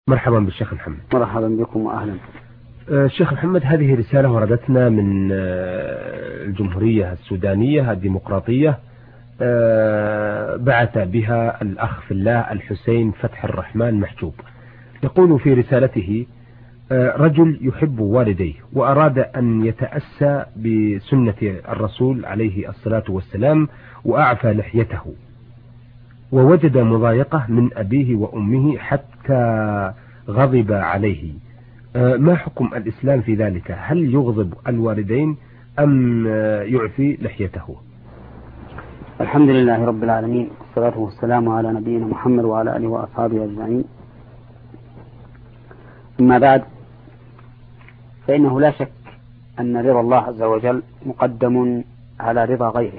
مرحبا بالشيخ محمد. مرحبا بكم وأهلا. الشيخ محمد، هذه رسالة وردتنا من الجمهورية السودانية الديمقراطية، بعث بها الأخ في الله الحسين فتح الرحمن محجوب. يقول في رسالته: رجل يحب والديه وأراد أن يتأسى بسنة الرسول عليه الصلاة والسلام وأعفى لحيته، ووجد مضايقة من أبيه وأمه حتى غضب عليه. ما حكم الإسلام في ذلك؟ هل يغضب الوالدين أم يعفي لحيته؟ الحمد لله رب العالمين، والصلاة والسلام على نبينا محمد وعلى آله وأصحابه أجمعين. أما بعد، فإنه لا شك أن رضا الله عز وجل مقدم على رضا غيره،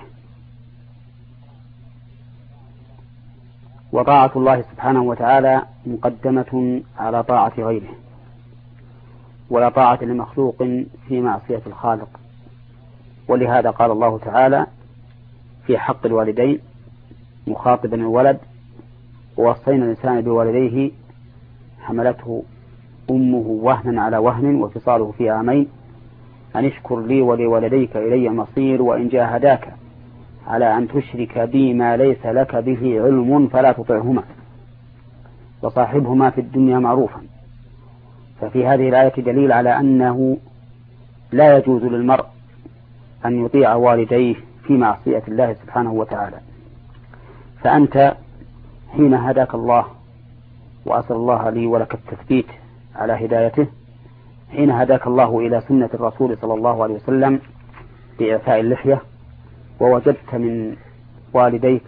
وطاعة الله سبحانه وتعالى مقدمة على طاعة غيره، ولا طاعة لمخلوق في معصية الخالق. ولهذا قال الله تعالى في حق الوالدين مخاطبا الولد: ووصينا الإنسان بوالديه حملته أمه وهنا على وهن وفصاله في عامين أن اشكر لي ولوالديك إلي المصير وإن جاهداك على أن تشرك بي ما ليس لك به علم فلا تطعهما وصاحبهما في الدنيا معروفا. ففي هذه الآية دليل على أنه لا يجوز للمرء أن يطيع والديه في معصية الله سبحانه وتعالى. فأنت حين هداك الله، وأسأل الله لي ولك التثبيت على هدايته، حين هداك الله إلى سنة الرسول صلى الله عليه وسلم بإعفاء اللحية، ووجدت من والديك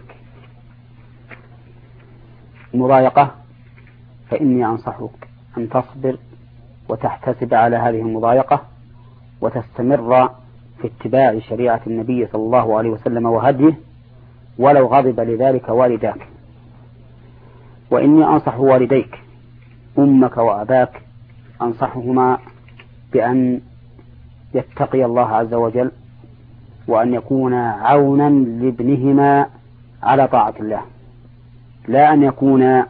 مضايقة، فإني أنصحك أن تصبر وتحتسب على هذه المضايقة وتستمر في اتباع شريعة النبي صلى الله عليه وسلم وهديه، ولو غضب لذلك والداك. وإني أنصح والديك أمك وأباك، أنصحهما بأن يتقي الله عز وجل، وأن يكون عونا لابنهما على طاعة الله، لا أن يكون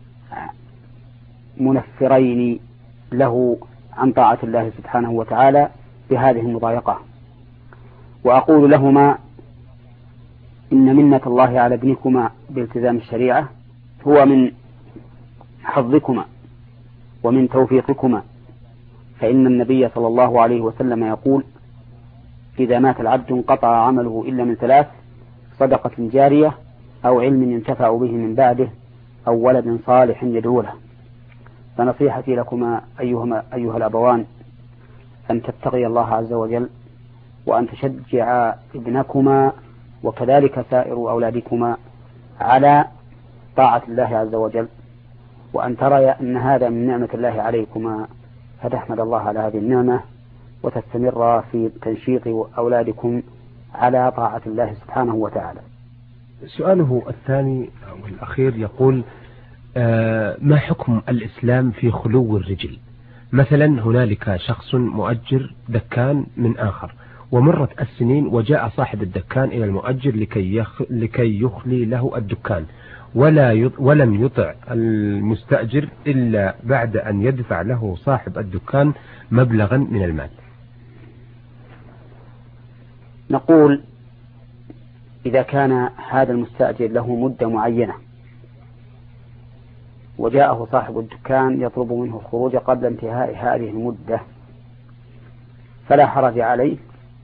منفرين له عن طاعة الله سبحانه وتعالى بهذه المضايقة. وأقول لهما: إن منة الله على ابنكما بالتزام الشريعة هو من حظكما ومن توفيقكما، فإن النبي صلى الله عليه وسلم يقول: إذا مات العبد انقطع عمله إلا من ثلاث: صدقة جارية، أو علم ينتفع به من بعده، أو ولد صالح يدعو له. فنصيحتي لكما أيها الأبوان أن تتقي الله عز وجل، وأن تشجع ابنكما وكذلك سائر أولادكما على طاعة الله عز وجل، وأن ترى أن هذا من نعمة الله عليكما، فتحمد الله على هذه النعمة وتستمر في تنشيط أولادكم على طاعة الله سبحانه وتعالى. سؤاله الثاني والأخير يقول: ما حكم الإسلام في خلو الرجل؟ مثلا هنالك شخص مؤجر دكان من آخر، ومرت السنين وجاء صاحب الدكان إلى المؤجر لكي يخلي له الدكان، ولم يطع المستأجر إلا بعد أن يدفع له صاحب الدكان مبلغا من المال. نقول: إذا كان هذا المستأجر له مدة معينة وجاءه صاحب الدكان يطلب منه الخروج قبل انتهاء هذه المدة، فلا حرج عليه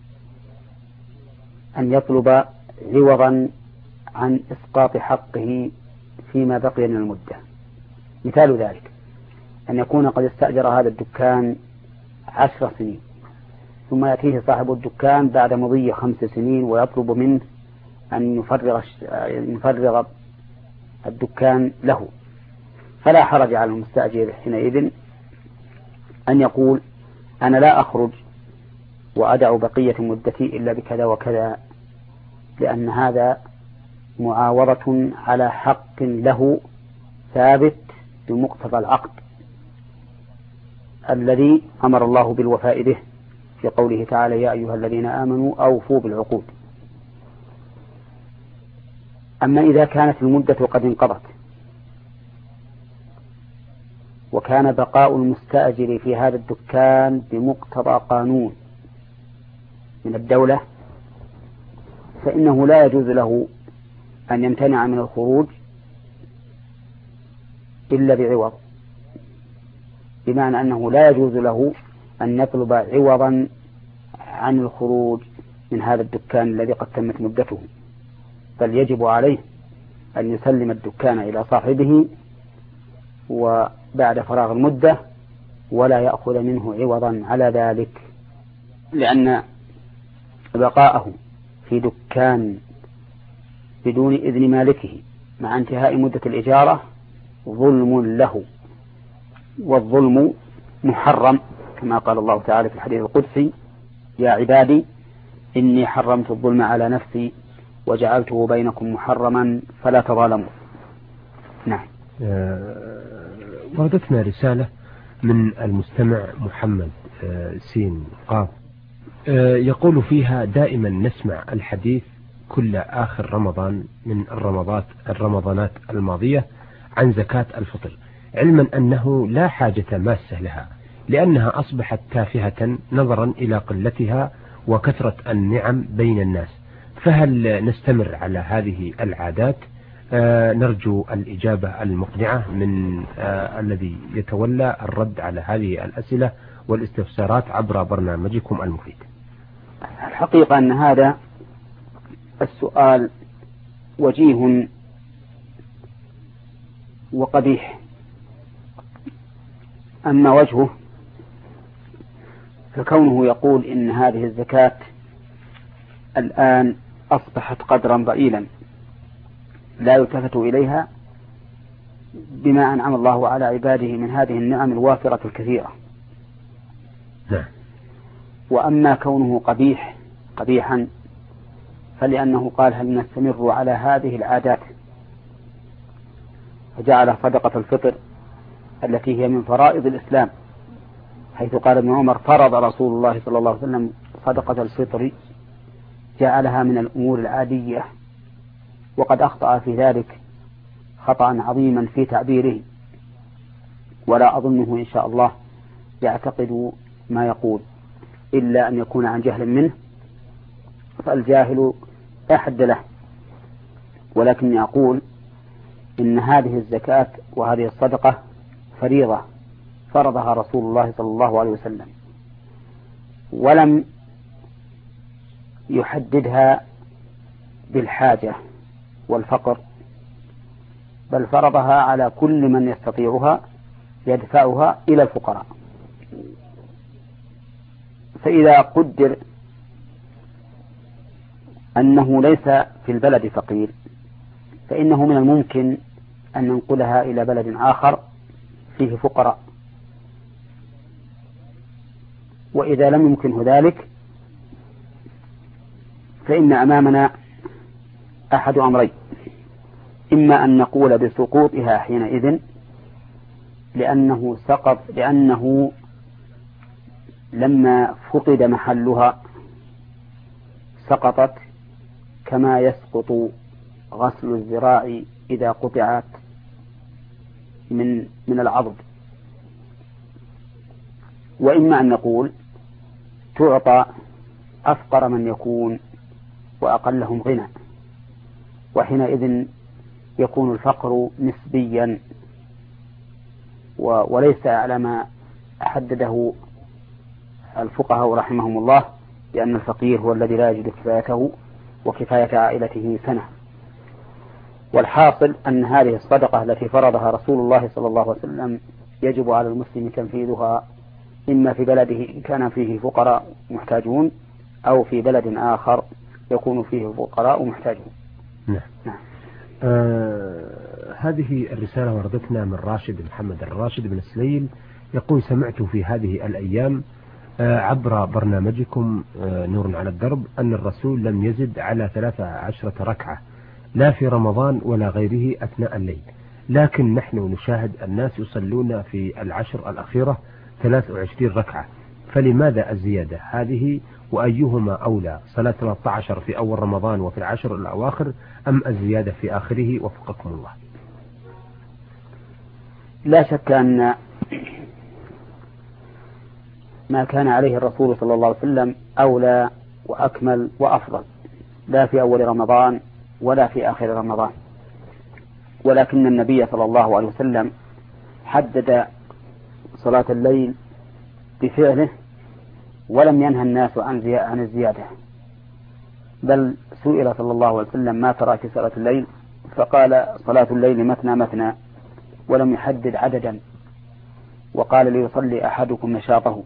أن يطلب عوضا عن إسقاط حقه فيما بقي من المدة. مثال ذلك أن يكون قد استأجر هذا الدكان 10 سنين، ثم يأتيه صاحب الدكان بعد مضي 5 سنين ويطلب منه أن يفرغ الدكان له، فلا حرج على المستأجر حينئذ أن يقول: أنا لا أخرج وأدع بقية مدتي إلا بكذا وكذا، لأن هذا معاوضة على حق له ثابت بمقتضى العقد الذي أمر الله بالوفاء به في قوله تعالى: يا أيها الذين آمنوا أوفوا بالعقود. أما إذا كانت المدة قد انقضت وكان بقاء المستأجر في هذا الدكان بمقتضى قانون من الدولة، فإنه لا يجوز له أن يمتنع من الخروج إلا بعوض، بمعنى أنه لا يجوز له أن يطلب عوضا عن الخروج من هذا الدكان الذي قد تمت مدته، بل يجب عليه أن يسلم الدكان إلى صاحبه وبعد فراغ المدة ولا يأخذ منه عوضا على ذلك، لأن بقاءه في دكان بدون إذن مالكه مع انتهاء مدة الإجارة ظلم له، والظلم محرم كما قال الله تعالى في الحديث القدسي: يا عبادي إني حرمت الظلم على نفسي وجعلته بينكم محرما فلا تظالموا. نعم. وردتنا رسالة من المستمع محمد سين قاف، يقول فيها: دائما نسمع الحديث كل آخر رمضان من الرمضانات الماضية عن زكاة الفطر، علما أنه لا حاجة ماسة لها لأنها أصبحت تافهة نظرا إلى قلتها وكثرة النعم بين الناس، فهل نستمر على هذه العادات؟ نرجو الإجابة المقنعة من الذي يتولى الرد على هذه الأسئلة والاستفسارات عبر برنامجكم المفيد. الحقيقة أن هذا السؤال وجيه وقبيح. أما وجهه فكونه يقول إن هذه الزكاة الآن أصبحت قدرا ضئيلا لا يلتفت إليها بما أنعم الله على عباده من هذه النعم الوافرة الكثيرة. وأما كونه قبيحا فلأنه قال: هل نستمر على هذه العادات؟ فجعل صدقة الفطر التي هي من فرائض الإسلام، حيث قال ابن عمر: فرض رسول الله صلى الله عليه وسلم صدقة الفطر، جعلها من الأمور العادية، وقد أخطأ في ذلك خطأ عظيما في تعبيره، ولا أظنه إن شاء الله يعتقد ما يقول إلا أن يكون عن جهل منه، فالجاهل أحد له. ولكني أقول إن هذه الزكاة وهذه الصدقة فريضة فرضها رسول الله صلى الله عليه وسلم، ولم يحددها بالحاجة والفقر، بل فرضها على كل من يستطيعها يدفعها إلى الفقراء. فإذا قدر أنه ليس في البلد فقير فإنه من الممكن أن ننقلها إلى بلد آخر فيه فقراء، وإذا لم يمكنه ذلك فإن أمامنا أحد أمرين: إما أن نقول بسقوطها حينئذ لأنه لما فقد محلها سقطت كما يسقط غسل الذراع إذا قطعت من العضد، وإما أن نقول تعطى أفقر من يكون وأقلهم غنى، وحينئذ يكون الفقر نسبيا وليس على ما حدده الفقهاء رحمهم الله، لأن الفقير هو الذي لا يجد كفايته وكفاية عائلته سنة. والحاصل أن هذه الصدقة التي فرضها رسول الله صلى الله عليه وسلم يجب على المسلم تنفيذها إما في بلده كان فيه فقراء محتاجون أو في بلد آخر يكون فيه فقراء محتاجون. نعم. هذه الرسالة وردتنا من محمد الراشد بن سليل، يقول: سمعت في هذه الأيام عبر برنامجكم نور على الدرب أن الرسول لم يزد على 13 ركعة لا في رمضان ولا غيره أثناء الليل، لكن نحن نشاهد الناس يصلون في العشر الأخيرة 23 ركعة، فلماذا الزيادة هذه؟ وأيهما أولى، صلاة 13 في أول رمضان وفي العشر الأواخر أم الزيادة في آخره؟ وفقكم الله. لا شك أن ما كان عليه الرسول صلى الله عليه وسلم أولى وأكمل وأفضل، لا في أول رمضان ولا في آخر رمضان، ولكن النبي صلى الله عليه وسلم حدد صلاة الليل بفعله ولم ينهى الناس عن الزيادة، بل سئل صلى الله عليه وسلم ما ترى في صلاة الليل فقال صلاة الليل مثنى مثنى، ولم يحدد عددا، وقال ليصلي أحدكم نشاطه.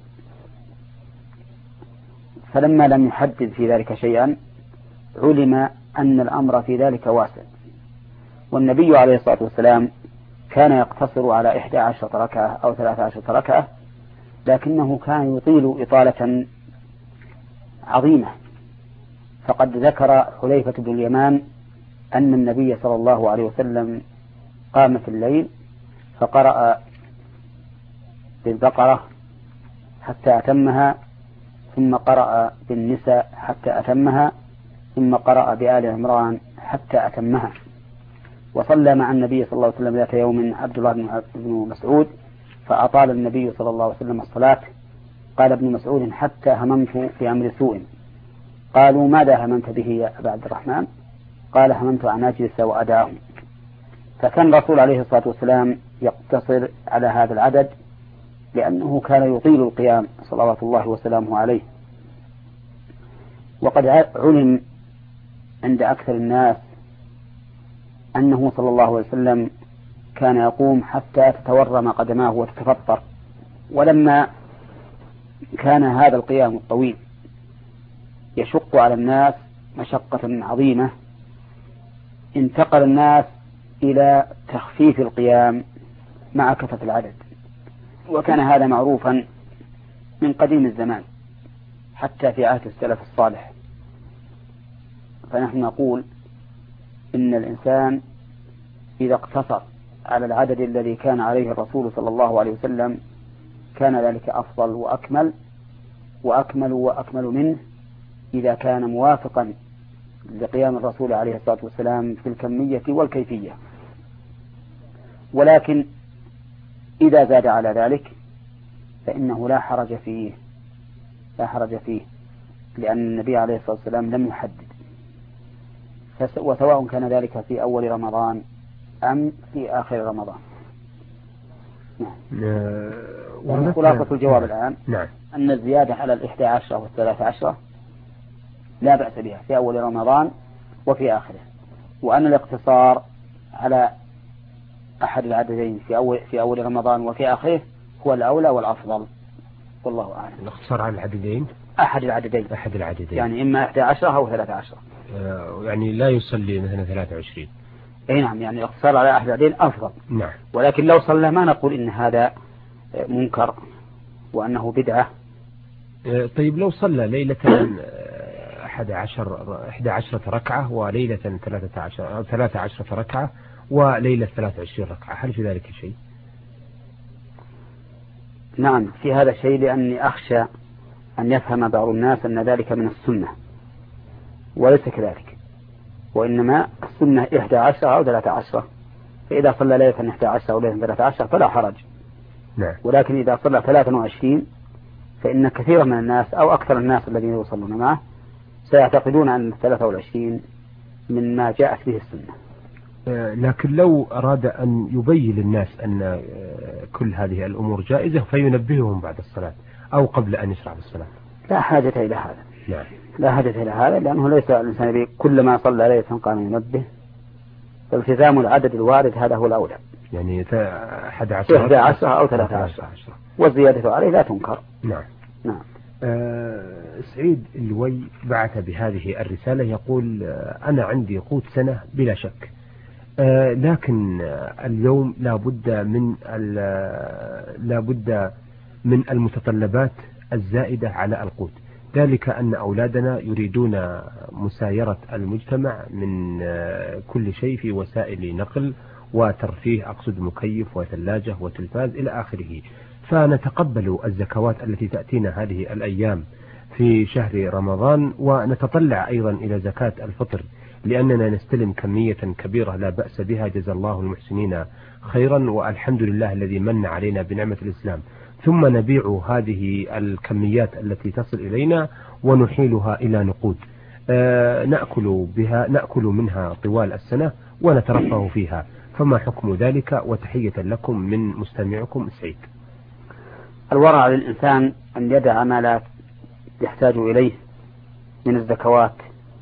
فلما لم يحدد في ذلك شيئا علم أن الأمر في ذلك واسع. والنبي عليه الصلاة والسلام كان يقتصر على 11 ركعة أو 13 ركعة، لكنه كان يطيل إطالة عظيمة. فقد ذكر حذيفة بن اليمان أن النبي صلى الله عليه وسلم قام في الليل فقرأ بالبقرة حتى أتمها، ثم قرأ بالنساء حتى أتمها، ثم قرأ بآل عمران حتى أتمها. وصلى مع النبي صلى الله عليه وسلم ذات يوم عبد الله بن مسعود فأطال النبي صلى الله عليه وسلم الصلاة. قال ابن مسعود حتى هممت في أمر سوء. قالوا ماذا هممت به يا أبا عبد الرحمن؟ قال هممت أن أجلس وأدعهم. فكان الرسول عليه الصلاة والسلام يقتصر على هذا العدد لأنه كان يطيل القيام صلوات الله وسلامه عليه. وقد علم عند أكثر الناس أنه صلى الله عليه وسلم كان يقوم حتى تتورم قدماه وتتفطر. ولما كان هذا القيام الطويل يشق على الناس مشقة عظيمة انتقل الناس إلى تخفيف القيام مع كثرة العدد، وكان هذا معروفا من قديم الزمان حتى في عهد السلف الصالح. فنحن نقول إن الإنسان إذا اقتصر على العدد الذي كان عليه الرسول صلى الله عليه وسلم كان ذلك أفضل وأكمل منه إذا كان موافقا لقيام الرسول عليه الصلاة والسلام في الكمية والكيفية. ولكن إذا زاد على ذلك فإنه لا حرج فيه لأن النبي عليه الصلاة والسلام لم يحدد، وسواء كان ذلك في أول رمضان أم في آخر رمضان. خلاصة الجواب الآن أن الزيادة على 11 و13 لا بأس بها في أول رمضان وفي آخره، وأن الاقتصار على أحد العددين في أول رمضان وفي آخره هو الأولى والأفضل، والله أعلم. الاقتصار على العددين أحد العددين يعني إما 11 أو 13. يعني لا يصلي مثلا 23. أي نعم، يعني الاقتصار على أحد العددين أفضل. نعم. ولكن لو صلى ما نقول إن هذا منكر وأنه بدعة. طيب لو صلى ليلة 11 ركعة وليلة 13 ركعة وليلة 23 ركعة، هل في ذلك شيء؟ نعم في هذا شيء، لأني أخشى أن يفهم بعض الناس أن ذلك من السنة، وليس كذلك، وإنما السنة 11 أو 13، فإذا صلى ليلة 11 أو ليلة 13 فلا حرج. نعم. ولكن إذا صلى 23 فإن كثيرا من الناس أو أكثر الناس الذين يصلون معه سيعتقدون أن 23 من ما جاءت به السنة. لكن لو أراد أن يبين للناس أن كل هذه الأمور جائزة فينبههم بعد الصلاة أو قبل أن يشرع بالصلاة لا حاجة إلى هذا. نعم. لا حاجة إلى هذا، لأنه ليس الإنسان كلما صلى ليلة قام ينبه، فالتزام العدد الوارد هذا هو الأولى، يعني 11 أو 13 والزيادة عليه لا تنكر. نعم. نعم. سعيد اللوي بعث بهذه الرسالة يقول أنا عندي قوت سنة بلا شك، لكن اليوم لا بد من المتطلبات الزائدة على القوت، ذلك أن أولادنا يريدون مسايرة المجتمع من كل شيء في وسائل نقل وترفيه، أقصد مكيف وثلاجة وتلفاز إلى آخره، فنتقبل الزكوات التي تأتينا هذه الأيام في شهر رمضان ونتطلع أيضا إلى زكاة الفطر، لأننا نستلم كمية كبيرة لا بأس بها، جزا الله المحسنين خيرا، والحمد لله الذي من علينا بنعمة الإسلام. ثم نبيع هذه الكميات التي تصل إلينا ونحيلها إلى نقود نأكل منها طوال السنة ونترفه فيها، فما حكم ذلك؟ وتحية لكم من مستمعكم سعيد. الورع للإنسان أن يدع ما لا يحتاج إليه من الزكوات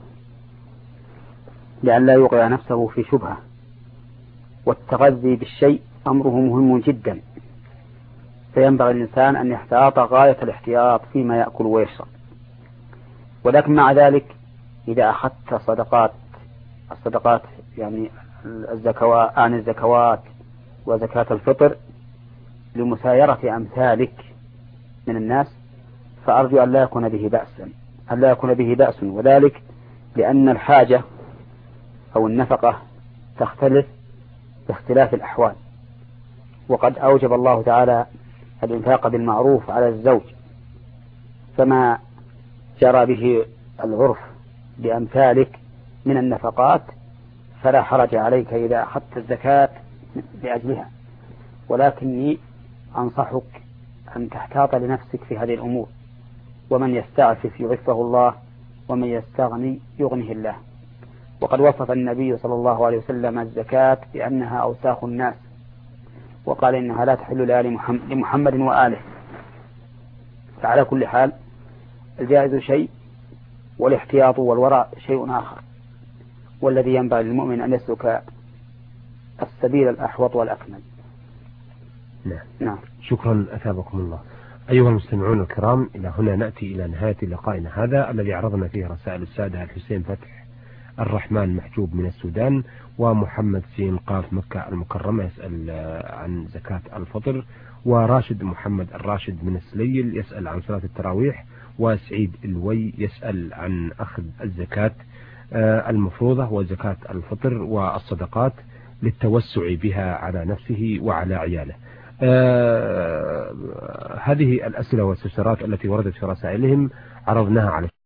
لئلا يوقع نفسه في شبهة، والتغذي بالشيء أمره مهم جدا، فينبغي الإنسان أن يحتاط غاية الاحتياط فيما يأكل ويشرب. ولكن مع ذلك إذا أخذت الصدقات يعني الزكوات وزكاة الفطر لمسايرة أمثالك من الناس، فأرجو أن لا يكون به بأس، وذلك لأن الحاجة أو النفقة تختلف باختلاف الأحوال، وقد أوجب الله تعالى الإنفاق بالمعروف على الزوج، فما جرى به العرف لأمثالك من النفقات فلا حرج عليك إذا أخذت الزكاة لأجلها، ولكني أنصحك أن تحتاط لنفسك في هذه الأمور، ومن يستعفف يعفه الله، ومن يستغني يغنه الله. وقد وصف النبي صلى الله عليه وسلم الزكاة بأنها أوساخ الناس، وقال إنها لا تحل لمحمد وآله. فعلى كل حال الجائز شيء والاحتياط والورع شيء آخر، والذي ينبغي للمؤمن أن يسلك السبيل الأحوط والأكمل. نعم. شكرا أثابكم الله. أيها المستمعون الكرام، إلى هنا نأتي إلى نهاية لقائنا هذا الذي عرضنا فيه رسائل السادة الحسين فتح الرحمن محجوب من السودان، ومحمد سين قاف مكة المكرمة يسأل عن زكاة الفطر، وراشد محمد الراشد من السليل يسأل عن صلاة التراويح، وسعيد الوي يسأل عن أخذ الزكاة المفروضة وزكاة الفطر والصدقات للتوسع بها على نفسه وعلى عياله. هذه الأسئلة والاستفسارات التي وردت في رسائلهم عرضناها على